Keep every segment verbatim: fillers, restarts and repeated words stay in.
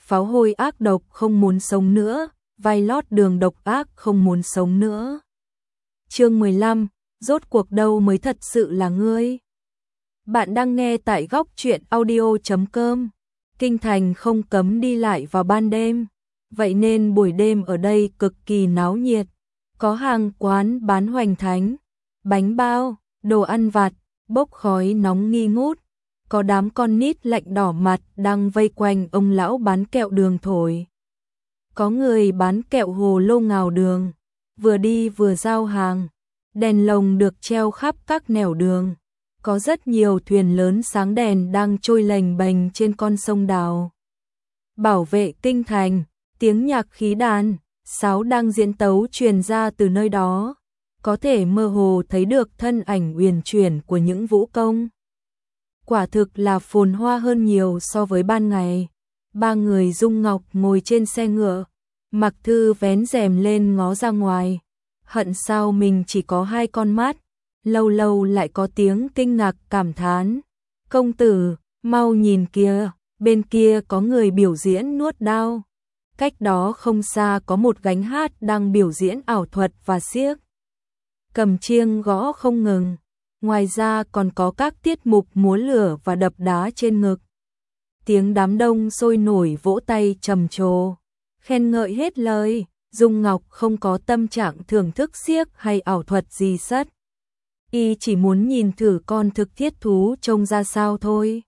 pháo hôi ác độc không muốn sống nữa, vai lót đường độc ác không muốn sống nữa. Chương mười lăm, rốt cuộc đâu mới thật sự là ngươi. Bạn đang nghe tại góc truyện audio chấm com. Kinh thành không cấm đi lại vào ban đêm, vậy nên buổi đêm ở đây cực kỳ náo nhiệt. Có hàng quán bán hoành thánh, bánh bao, đồ ăn vặt, bốc khói nóng nghi ngút. Có đám con nít lạnh đỏ mặt đang vây quanh ông lão bán kẹo đường thổi. Có người bán kẹo hồ lô ngào đường, vừa đi vừa giao hàng. Đèn lồng được treo khắp các nẻo đường. Có rất nhiều thuyền lớn sáng đèn đang trôi lềnh bềnh trên con sông Đào. Bảo vệ kinh thành, tiếng nhạc khí đàn, sáo đang diễn tấu truyền ra từ nơi đó. Có thể mơ hồ thấy được thân ảnh uyển chuyển của những vũ công. Quả thực là phồn hoa hơn nhiều so với ban ngày. Ba người Dung Ngọc ngồi trên xe ngựa, Mặc Thư vén rèm lên ngó ra ngoài. Hận sao mình chỉ có hai con mắt, lâu lâu lại có tiếng kinh ngạc cảm thán. Công tử, mau nhìn kìa, bên kia có người biểu diễn nuốt đao. Cách đó không xa có một gánh hát đang biểu diễn ảo thuật và xiếc. Cầm chiêng gõ không ngừng. Ngoài ra còn có các tiết mục múa lửa và đập đá trên ngực. Tiếng đám đông sôi nổi vỗ tay trầm trồ, khen ngợi hết lời. Dung Ngọc không có tâm trạng thưởng thức xiếc hay ảo thuật gì sất. Y chỉ muốn nhìn thử con thực thiết thú trông ra sao thôi.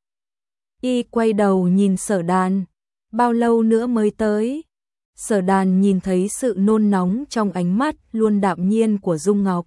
Y quay đầu nhìn Sở Đàn, bao lâu nữa mới tới? Sở Đàn nhìn thấy sự nôn nóng trong ánh mắt luôn đạm nhiên của Dung Ngọc.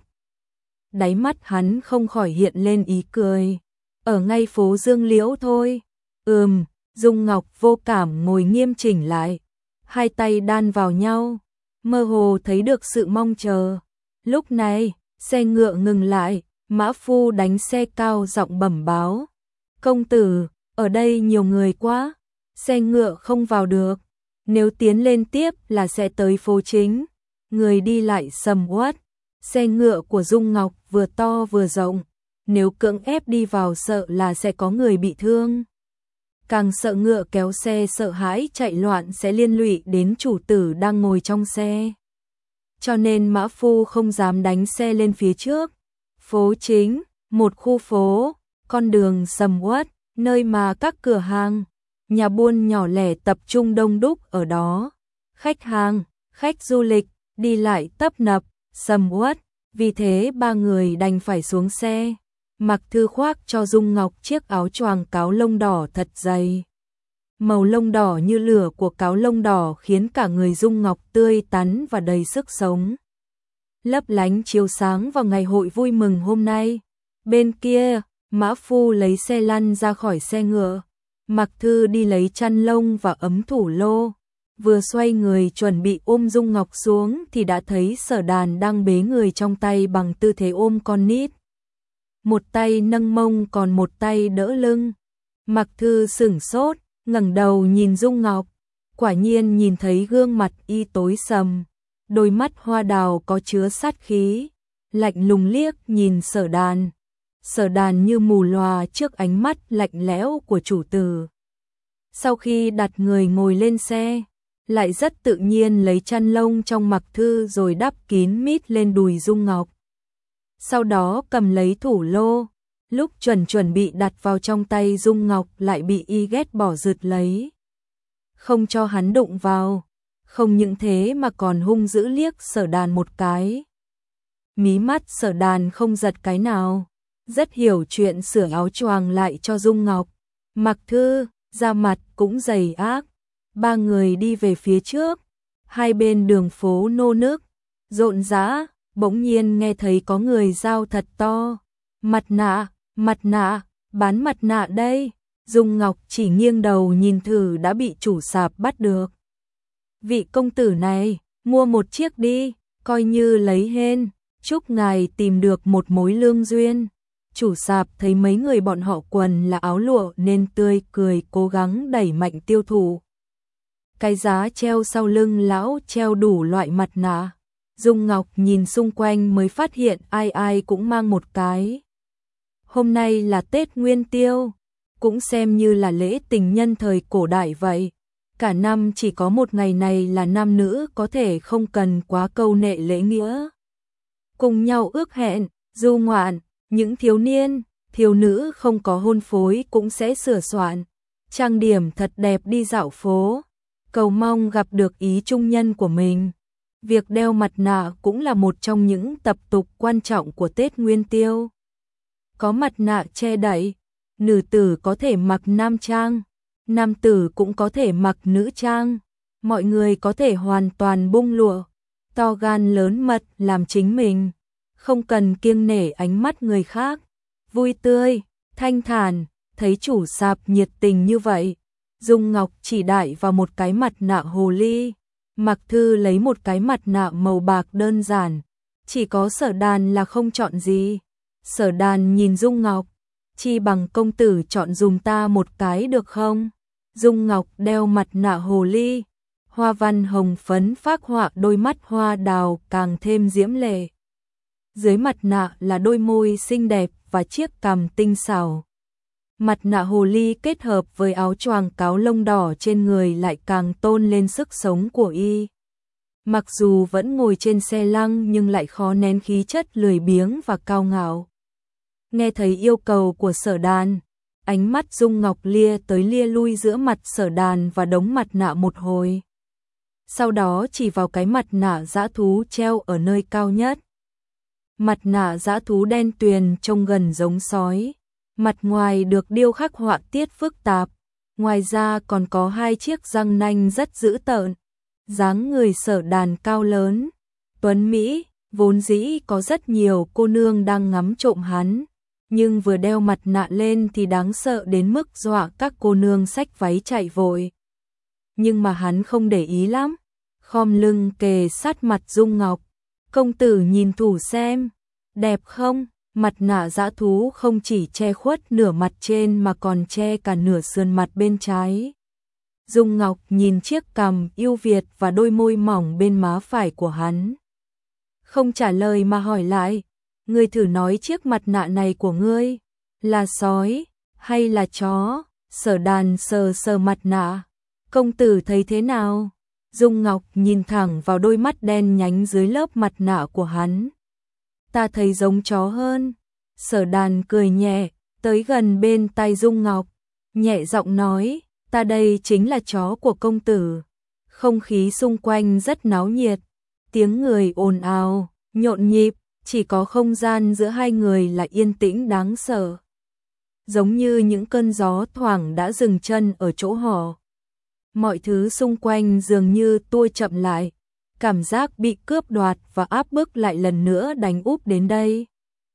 Đáy mắt hắn không khỏi hiện lên ý cười. Ở ngay phố Dương Liễu thôi. Ừm, Dung Ngọc vô cảm ngồi nghiêm chỉnh lại, hai tay đan vào nhau, mơ hồ thấy được sự mong chờ. Lúc này, xe ngựa ngừng lại, mã phu đánh xe cao giọng bẩm báo. Công tử, ở đây nhiều người quá, xe ngựa không vào được. Nếu tiến lên tiếp là sẽ tới phố chính. Người đi lại sầm uất. Xe ngựa của Dung Ngọc vừa to vừa rộng, nếu cưỡng ép đi vào sợ là sẽ có người bị thương. Càng sợ ngựa kéo xe sợ hãi chạy loạn sẽ liên lụy đến chủ tử đang ngồi trong xe. Cho nên mã phu không dám đánh xe lên phía trước. Phố chính, một khu phố, con đường sầm uất, nơi mà các cửa hàng, nhà buôn nhỏ lẻ tập trung đông đúc ở đó. Khách hàng, khách du lịch, đi lại tấp nập, sầm uất, vì thế ba người đành phải xuống xe. Mặc Thư khoác cho Dung Ngọc chiếc áo choàng cáo lông đỏ thật dày. Màu lông đỏ như lửa của cáo lông đỏ khiến cả người Dung Ngọc tươi tắn và đầy sức sống. Lấp lánh chiếu sáng vào ngày hội vui mừng hôm nay. Bên kia, mã phu lấy xe lăn ra khỏi xe ngựa. Mặc Thư đi lấy chăn lông và ấm thủ lô. Vừa xoay người chuẩn bị ôm Dung Ngọc xuống thì đã thấy Sở Đàn đang bế người trong tay bằng tư thế ôm con nít. Một tay nâng mông còn một tay đỡ lưng. Mặc Thư sửng sốt, ngẩng đầu nhìn Dung Ngọc. Quả nhiên nhìn thấy gương mặt y tối sầm. Đôi mắt hoa đào có chứa sát khí. Lạnh lùng liếc nhìn Sở Đàn. Sở Đàn như mù lòa trước ánh mắt lạnh lẽo của chủ tử. Sau khi đặt người ngồi lên xe, lại rất tự nhiên lấy chăn lông trong Mặc Thư rồi đắp kín mít lên đùi Dung Ngọc. Sau đó cầm lấy thủ lô, lúc chuẩn chuẩn bị đặt vào trong tay Dung Ngọc lại bị y ghét bỏ rượt lấy. Không cho hắn đụng vào, không những thế mà còn hung dữ liếc Sở Đàn một cái. Mí mắt Sở Đàn không giật cái nào, rất hiểu chuyện sửa áo choàng lại cho Dung Ngọc. Mặc Thư, da mặt cũng dày ác. Ba người đi về phía trước, hai bên đường phố nô nức, rộn rã, bỗng nhiên nghe thấy có người giao thật to. Mặt nạ, mặt nạ, bán mặt nạ đây. Dung Ngọc chỉ nghiêng đầu nhìn thử đã bị chủ sạp bắt được. Vị công tử này, mua một chiếc đi, coi như lấy hên, chúc ngài tìm được một mối lương duyên. Chủ sạp thấy mấy người bọn họ quần là áo lụa nên tươi cười cố gắng đẩy mạnh tiêu thụ. Cái giá treo sau lưng lão treo đủ loại mặt nạ. Dung Ngọc nhìn xung quanh mới phát hiện ai ai cũng mang một cái. Hôm nay là Tết Nguyên Tiêu, cũng xem như là lễ tình nhân thời cổ đại vậy. cả năm chỉ có một ngày này là nam nữ có thể không cần quá câu nệ lễ nghĩa. Cùng nhau ước hẹn, du ngoạn, những thiếu niên, thiếu nữ không có hôn phối cũng sẽ sửa soạn, trang điểm thật đẹp đi dạo phố, cầu mong gặp được ý trung nhân của mình. Việc đeo mặt nạ cũng là một trong những tập tục quan trọng của Tết Nguyên Tiêu. Có mặt nạ che đậy, nữ tử có thể mặc nam trang, nam tử cũng có thể mặc nữ trang, mọi người có thể hoàn toàn bung lụa, to gan lớn mật làm chính mình, không cần kiêng nể ánh mắt người khác, vui tươi, thanh thản, thấy chủ sạp nhiệt tình như vậy. Dung Ngọc chỉ đại vào một cái mặt nạ hồ ly, Mạc Thư lấy một cái mặt nạ màu bạc đơn giản, chỉ có Sở Đàn là không chọn gì. Sở Đàn nhìn Dung Ngọc, chi bằng công tử chọn dùm ta một cái được không? Dung Ngọc đeo mặt nạ hồ ly, hoa văn hồng phấn phác họa đôi mắt hoa đào càng thêm diễm lệ. Dưới mặt nạ là đôi môi xinh đẹp và chiếc cằm tinh xảo. Mặt nạ hồ ly kết hợp với áo choàng cáo lông đỏ trên người lại càng tôn lên sức sống của y. Mặc dù vẫn ngồi trên xe lăng nhưng lại khó nén khí chất lười biếng và cao ngạo. Nghe thấy yêu cầu của Sở Đàn, ánh mắt Dung Ngọc lia tới lia lui giữa mặt Sở Đàn và đống mặt nạ một hồi. Sau đó chỉ vào cái mặt nạ dã thú treo ở nơi cao nhất. Mặt nạ dã thú đen tuyền trông gần giống sói. Mặt ngoài được điêu khắc họa tiết phức tạp, ngoài ra còn có hai chiếc răng nanh rất dữ tợn. Dáng người Sở Đàn cao lớn, tuấn mỹ, vốn dĩ có rất nhiều cô nương đang ngắm trộm hắn, nhưng vừa đeo mặt nạ lên thì đáng sợ đến mức dọa các cô nương xách váy chạy vội. Nhưng mà hắn không để ý lắm, khom lưng kề sát mặt Dung Ngọc. Công tử nhìn thử xem, đẹp không? Mặt nạ dã thú không chỉ che khuất nửa mặt trên mà còn che cả nửa sườn mặt bên trái. Dung Ngọc nhìn chiếc cằm yêu Việt và đôi môi mỏng bên má phải của hắn. Không trả lời mà hỏi lại, ngươi thử nói chiếc mặt nạ này của ngươi là sói hay là chó? Sở Đàn sờ sờ mặt nạ, công tử thấy thế nào? Dung Ngọc nhìn thẳng vào đôi mắt đen nhánh dưới lớp mặt nạ của hắn. Ta thấy giống chó hơn. Sở Đàn cười nhẹ, tới gần bên tai Dung Ngọc, nhẹ giọng nói, ta đây chính là chó của công tử. Không khí xung quanh rất náo nhiệt, tiếng người ồn ào, nhộn nhịp, chỉ có không gian giữa hai người là yên tĩnh đáng sợ. Giống như những cơn gió thoảng đã dừng chân ở chỗ họ. Mọi thứ xung quanh dường như tua chậm lại. Cảm giác bị cướp đoạt và áp bức lại lần nữa đánh úp đến đây.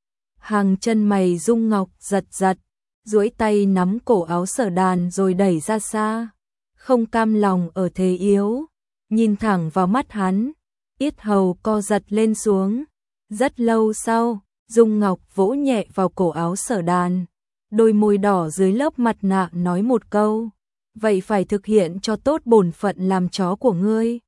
Hàng chân mày Dung Ngọc giật giật, duỗi tay nắm cổ áo Sở Đàn rồi đẩy ra xa. Không cam lòng ở thế yếu, nhìn thẳng vào mắt hắn, yết hầu co giật lên xuống. Rất lâu sau, Dung Ngọc vỗ nhẹ vào cổ áo Sở Đàn, đôi môi đỏ dưới lớp mặt nạ nói một câu, vậy phải thực hiện cho tốt bổn phận làm chó của ngươi.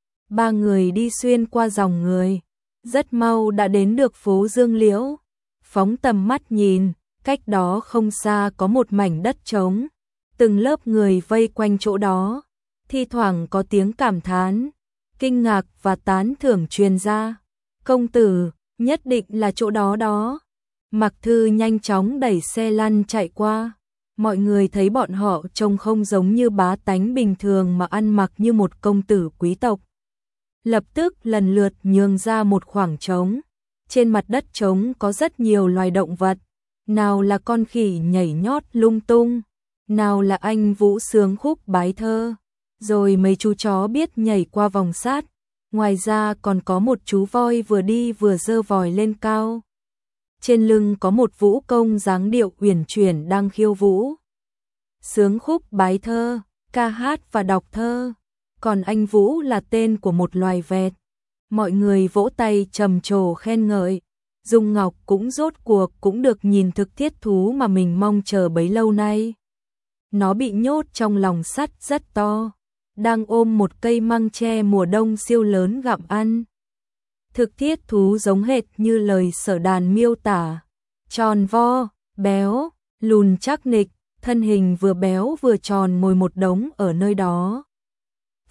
Ba người đi xuyên qua dòng người, rất mau đã đến được phố Dương Liễu. Phóng tầm mắt nhìn, cách đó không xa có một mảnh đất trống, từng lớp người vây quanh chỗ đó, thi thoảng có tiếng cảm thán, kinh ngạc và tán thưởng truyền ra. Công tử, nhất định là chỗ đó đó. Mạc Thư nhanh chóng đẩy xe lăn chạy qua. Mọi người thấy bọn họ trông không giống như bá tánh bình thường mà ăn mặc như một công tử quý tộc. Lập tức lần lượt nhường ra một khoảng trống. Trên mặt đất trống có rất nhiều loài động vật. Nào là con khỉ nhảy nhót lung tung, nào là anh vũ sướng khúc bái thơ, rồi mấy chú chó biết nhảy qua vòng sát. Ngoài ra còn có một chú voi vừa đi vừa giơ vòi lên cao. Trên lưng có một vũ công dáng điệu uyển chuyển đang khiêu vũ. Sướng khúc bái thơ, ca hát và đọc thơ. Còn anh Vũ là tên của một loài vẹt. Mọi người vỗ tay trầm trồ khen ngợi. Dung Ngọc cũng rốt cuộc cũng được nhìn thực thiết thú mà mình mong chờ bấy lâu nay. Nó bị nhốt trong lòng sắt rất to, đang ôm một cây măng tre mùa đông siêu lớn gặm ăn. Thực thiết thú giống hệt như lời Sở Đàn miêu tả, tròn vo, béo, lùn chắc nịch, thân hình vừa béo vừa tròn ngồi một đống ở nơi đó.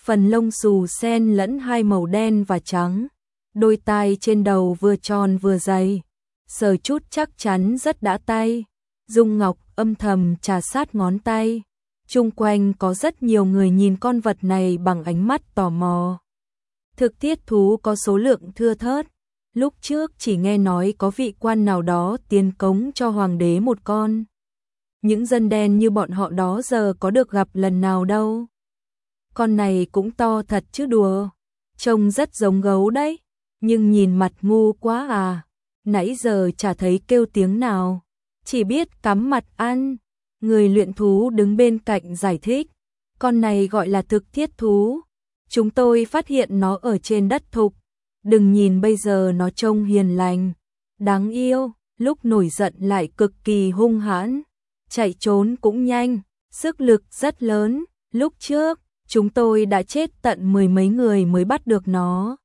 phần lông xù xen lẫn hai màu đen và trắng, đôi tai trên đầu vừa tròn vừa dày, sờ chút chắc chắn rất đã tay. Dung Ngọc âm thầm trà sát ngón tay, chung quanh có rất nhiều người nhìn con vật này bằng ánh mắt tò mò. Thực thiết thú có số lượng thưa thớt, lúc trước chỉ nghe nói có vị quan nào đó tiến cống cho hoàng đế một con. Những dân đen như bọn họ đó giờ có được gặp lần nào đâu. Con này cũng to thật chứ đùa, trông rất giống gấu đấy, nhưng nhìn mặt ngu quá à, nãy giờ chả thấy kêu tiếng nào, chỉ biết cắm mặt ăn. Người luyện thú đứng bên cạnh giải thích, con này gọi là thực thiết thú, chúng tôi phát hiện nó ở trên đất thục, đừng nhìn bây giờ nó trông hiền lành, đáng yêu, lúc nổi giận lại cực kỳ hung hãn, chạy trốn cũng nhanh, sức lực rất lớn, lúc trước chúng tôi đã chết tận mười mấy người mới bắt được nó.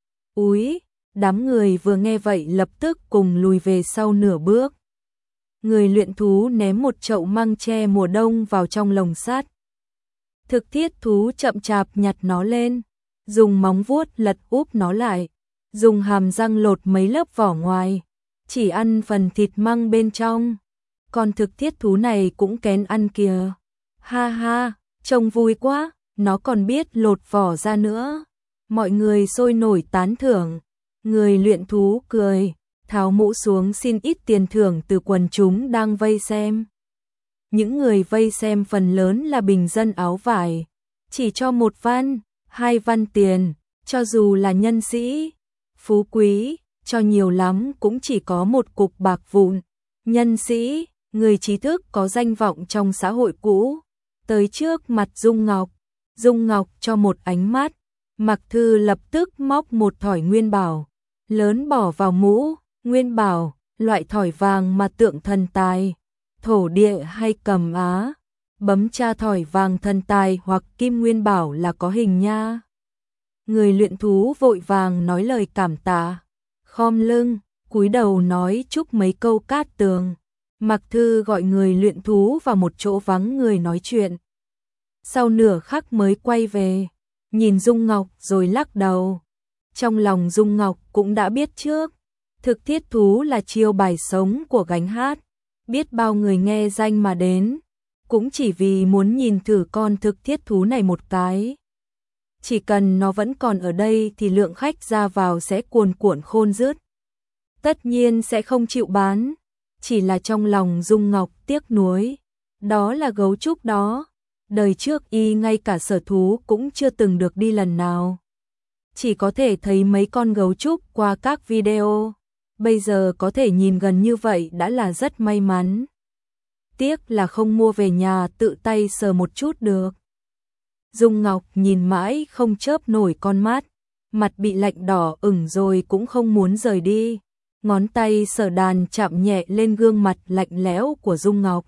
Úi, đám người vừa nghe vậy lập tức cùng lùi về sau nửa bước. Người luyện thú ném một chậu măng tre mùa đông vào trong lồng sắt. Thực thiết thú chậm chạp nhặt nó lên, dùng móng vuốt lật úp nó lại, dùng hàm răng lột mấy lớp vỏ ngoài, chỉ ăn phần thịt măng bên trong. Còn thực thiết thú này cũng kén ăn kìa. Ha ha, trông vui quá, nó còn biết lột vỏ ra nữa. Mọi người sôi nổi tán thưởng. Người luyện thú cười, tháo mũ xuống xin ít tiền thưởng từ quần chúng đang vây xem. Những người vây xem phần lớn là bình dân áo vải, chỉ cho một văn, hai văn tiền, cho dù là nhân sĩ, phú quý, cho nhiều lắm cũng chỉ có một cục bạc vụn. Nhân sĩ, người trí thức có danh vọng trong xã hội cũ, tới trước mặt Dung Ngọc, Dung Ngọc cho một ánh mắt, Mạc Thư lập tức móc một thỏi nguyên bảo, lớn bỏ vào mũ. Nguyên bảo, loại thỏi vàng mà tượng thần tài, thổ địa hay cầm á, bấm tra thỏi vàng thần tài hoặc kim nguyên bảo là có hình nha. Người luyện thú vội vàng nói lời cảm tạ, khom lưng, cúi đầu nói chúc mấy câu cát tường. Mạc Thư gọi người luyện thú vào một chỗ vắng người nói chuyện. Sau nửa khắc mới quay về, nhìn Dung Ngọc rồi lắc đầu. Trong lòng Dung Ngọc cũng đã biết trước, thực thiết thú là chiêu bài sống của gánh hát, biết bao người nghe danh mà đến, cũng chỉ vì muốn nhìn thử con thực thiết thú này một cái. Chỉ cần nó vẫn còn ở đây thì lượng khách ra vào sẽ cuồn cuộn khôn dứt. Tất nhiên sẽ không chịu bán, chỉ là trong lòng Dung Ngọc tiếc nuối. Đó là gấu trúc đó, đời trước y ngay cả sở thú cũng chưa từng được đi lần nào. Chỉ có thể thấy mấy con gấu trúc qua các video. Bây giờ có thể nhìn gần như vậy đã là rất may mắn. Tiếc là không mua về nhà tự tay sờ một chút được. Dung Ngọc nhìn mãi không chớp nổi con mắt, mặt bị lạnh đỏ ửng rồi cũng không muốn rời đi. Ngón tay Sở Đàn chạm nhẹ lên gương mặt lạnh lẽo của Dung Ngọc.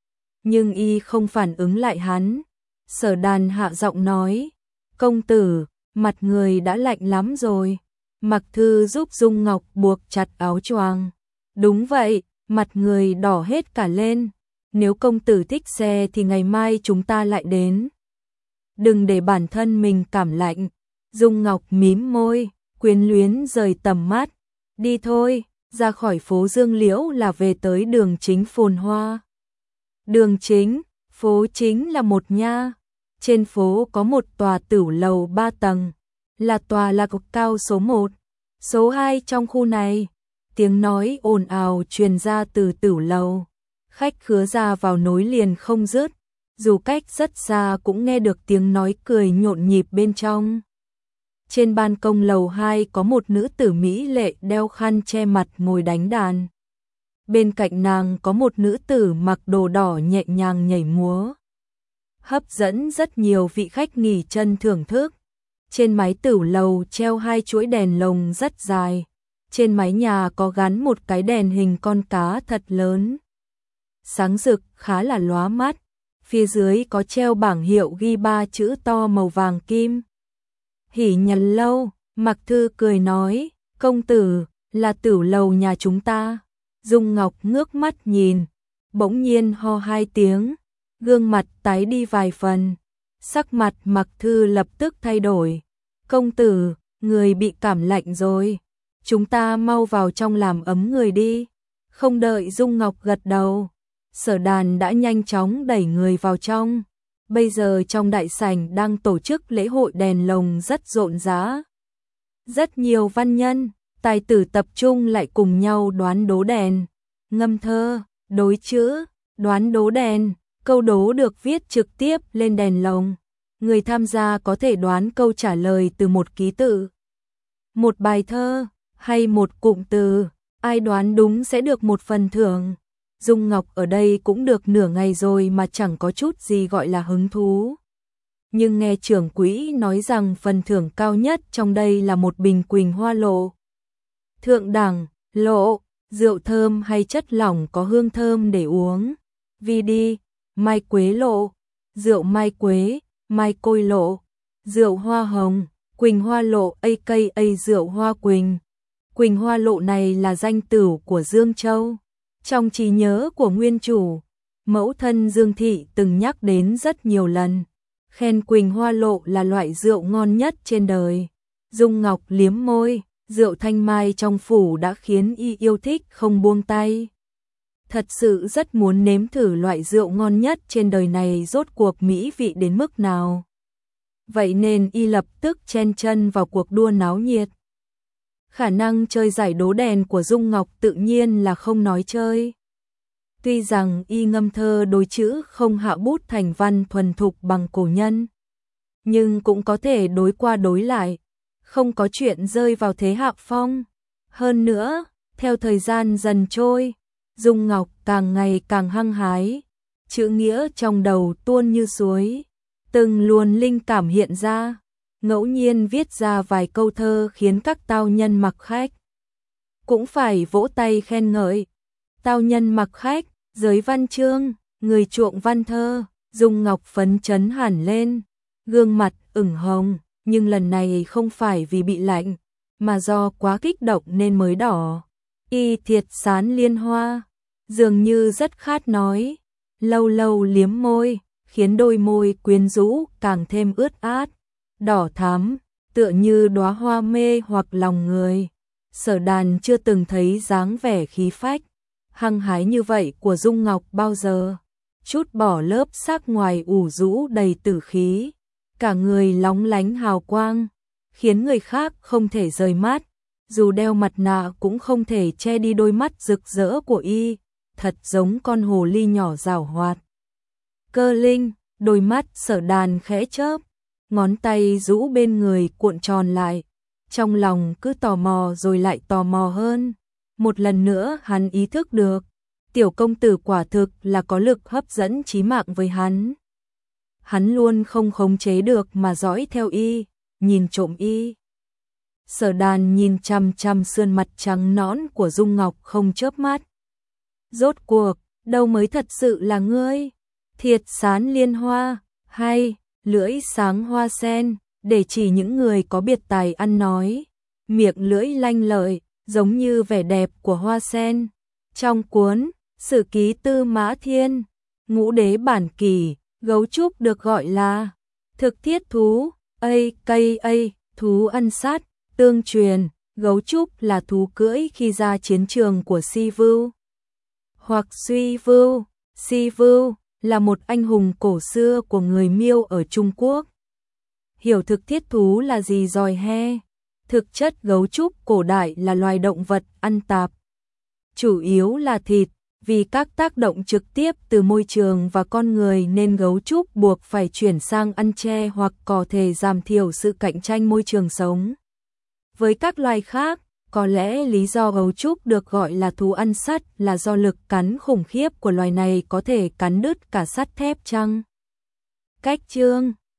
Nhưng y không phản ứng lại hắn. Sở Đàn hạ giọng nói, công tử, mặt người đã lạnh lắm rồi. Mạc Thư giúp Dung Ngọc buộc chặt áo choàng. Đúng vậy, mặt người đỏ hết cả lên. Nếu công tử thích xe thì ngày mai chúng ta lại đến. Đừng để bản thân mình cảm lạnh. Dung Ngọc mím môi, quyến luyến rời tầm mắt. Đi thôi, ra khỏi phố Dương Liễu là về tới đường chính phồn hoa. Đường chính, phố chính là một nha. Trên phố có một tòa tửu lầu ba tầng, là tòa lạc cao số một, số hai trong khu này. Tiếng nói ồn ào truyền ra từ tửu lầu, khách khứa ra vào nối liền không dứt, dù cách rất xa cũng nghe được tiếng nói cười nhộn nhịp bên trong. Trên ban công lầu hai có một nữ tử mỹ lệ đeo khăn che mặt ngồi đánh đàn. Bên cạnh nàng có một nữ tử mặc đồ đỏ nhẹ nhàng nhảy múa, hấp dẫn rất nhiều vị khách nghỉ chân thưởng thức. Trên mái tửu lầu treo hai chuỗi đèn lồng rất dài. Trên mái nhà có gắn một cái đèn hình con cá thật lớn, sáng rực khá là lóa mắt. Phía dưới có treo bảng hiệu ghi ba chữ to màu vàng kim. Hỉ Nhật Lâu. Mạc Thư cười nói, công tử, là tửu lầu nhà chúng ta. Dung Ngọc ngước mắt nhìn, bỗng nhiên ho hai tiếng, gương mặt tái đi vài phần. Sắc mặt Mặc Thư lập tức thay đổi. Công tử, người bị cảm lạnh rồi. Chúng ta mau vào trong làm ấm người đi. Không đợi Dung Ngọc gật đầu, Sở Đàn đã nhanh chóng đẩy người vào trong. Bây giờ trong đại sảnh đang tổ chức lễ hội đèn lồng rất rộn rã. Rất nhiều văn nhân, tài tử tập trung lại cùng nhau đoán đố đèn, ngâm thơ, đối chữ, đoán đố đèn. Câu đố được viết trực tiếp lên đèn lồng. Người tham gia có thể đoán câu trả lời từ một ký tự, một bài thơ hay một cụm từ. Ai đoán đúng sẽ được một phần thưởng. Dung Ngọc ở đây cũng được nửa ngày rồi mà chẳng có chút gì gọi là hứng thú. Nhưng nghe trưởng quỹ nói rằng phần thưởng cao nhất trong đây là một bình quỳnh hoa lộ. Thượng đẳng, lộ, rượu thơm hay chất lỏng có hương thơm để uống. Vì đi, mai quế lộ, rượu mai quế, mai côi lộ, rượu hoa hồng, quỳnh hoa lộ a ca a rượu hoa quỳnh. Quỳnh hoa lộ này là danh tửu của Dương Châu. Trong trí nhớ của nguyên chủ, mẫu thân Dương Thị từng nhắc đến rất nhiều lần, khen quỳnh hoa lộ là loại rượu ngon nhất trên đời. Dung Ngọc liếm môi, rượu thanh mai trong phủ đã khiến y yêu thích không buông tay. Thật sự rất muốn nếm thử loại rượu ngon nhất trên đời này rốt cuộc mỹ vị đến mức nào. Vậy nên y lập tức chen chân vào cuộc đua náo nhiệt. Khả năng chơi giải đố đèn của Dung Ngọc tự nhiên là không nói chơi. Tuy rằng y ngâm thơ đối chữ không hạ bút thành văn thuần thục bằng cổ nhân, nhưng cũng có thể đối qua đối lại, không có chuyện rơi vào thế hạ phong. Hơn nữa, theo thời gian dần trôi, Dung Ngọc càng ngày càng hăng hái, chữ nghĩa trong đầu tuôn như suối, từng luồn linh cảm hiện ra. Ngẫu nhiên viết ra vài câu thơ khiến các tao nhân mặc khách cũng phải vỗ tay khen ngợi. Tao nhân mặc khách, giới văn chương, người chuộng văn thơ. Dung Ngọc phấn chấn hẳn lên, gương mặt ửng hồng, nhưng lần này không phải vì bị lạnh, mà do quá kích động nên mới đỏ. Y thiệt sán liên hoa, dường như rất khát nói, lâu lâu liếm môi, khiến đôi môi quyến rũ càng thêm ướt át, đỏ thắm, tựa như đóa hoa mê hoặc lòng người. Sở Đàn chưa từng thấy dáng vẻ khí phách, hăng hái như vậy của Dung Ngọc bao giờ. Chút bỏ lớp sắc ngoài ủ rũ đầy tử khí, cả người lóng lánh hào quang, khiến người khác không thể rời mắt. Dù đeo mặt nạ cũng không thể che đi đôi mắt rực rỡ của y, thật giống con hồ ly nhỏ giảo hoạt. Cơ linh, đôi mắt Sở Đàn khẽ chớp, ngón tay rũ bên người cuộn tròn lại, trong lòng cứ tò mò rồi lại tò mò hơn. Một lần nữa hắn ý thức được, tiểu công tử quả thực là có lực hấp dẫn chí mạng với hắn. Hắn luôn không khống chế được mà dõi theo y, nhìn trộm y. Sở Đàn nhìn chằm chằm sườn mặt trắng nõn của Dung Ngọc không chớp mắt. Rốt cuộc, đâu mới thật sự là ngươi? Thiệt sán liên hoa, hay lưỡi sáng hoa sen, để chỉ những người có biệt tài ăn nói. Miệng lưỡi lanh lợi, giống như vẻ đẹp của hoa sen. Trong cuốn Sử ký Tư Mã Thiên, Ngũ đế bản kỷ, gấu trúc được gọi là thực thiết thú, a ca a, thú ăn sát, tương truyền, gấu trúc là thú cưỡi khi ra chiến trường của Si Vưu hoặc Suy Vưu. Si Vưu là một anh hùng cổ xưa của người Miêu ở Trung Quốc. Hiểu thực thiết thú là gì rồi he? Thực chất gấu trúc cổ đại là loài động vật ăn tạp, chủ yếu là thịt. Vì các tác động trực tiếp từ môi trường và con người nên gấu trúc buộc phải chuyển sang ăn tre hoặc cỏ thể giảm thiểu sự cạnh tranh môi trường sống. Với các loài khác, có lẽ lý do gấu trúc được gọi là thú ăn sắt là do lực cắn khủng khiếp của loài này có thể cắn đứt cả sắt thép chăng? Cách chương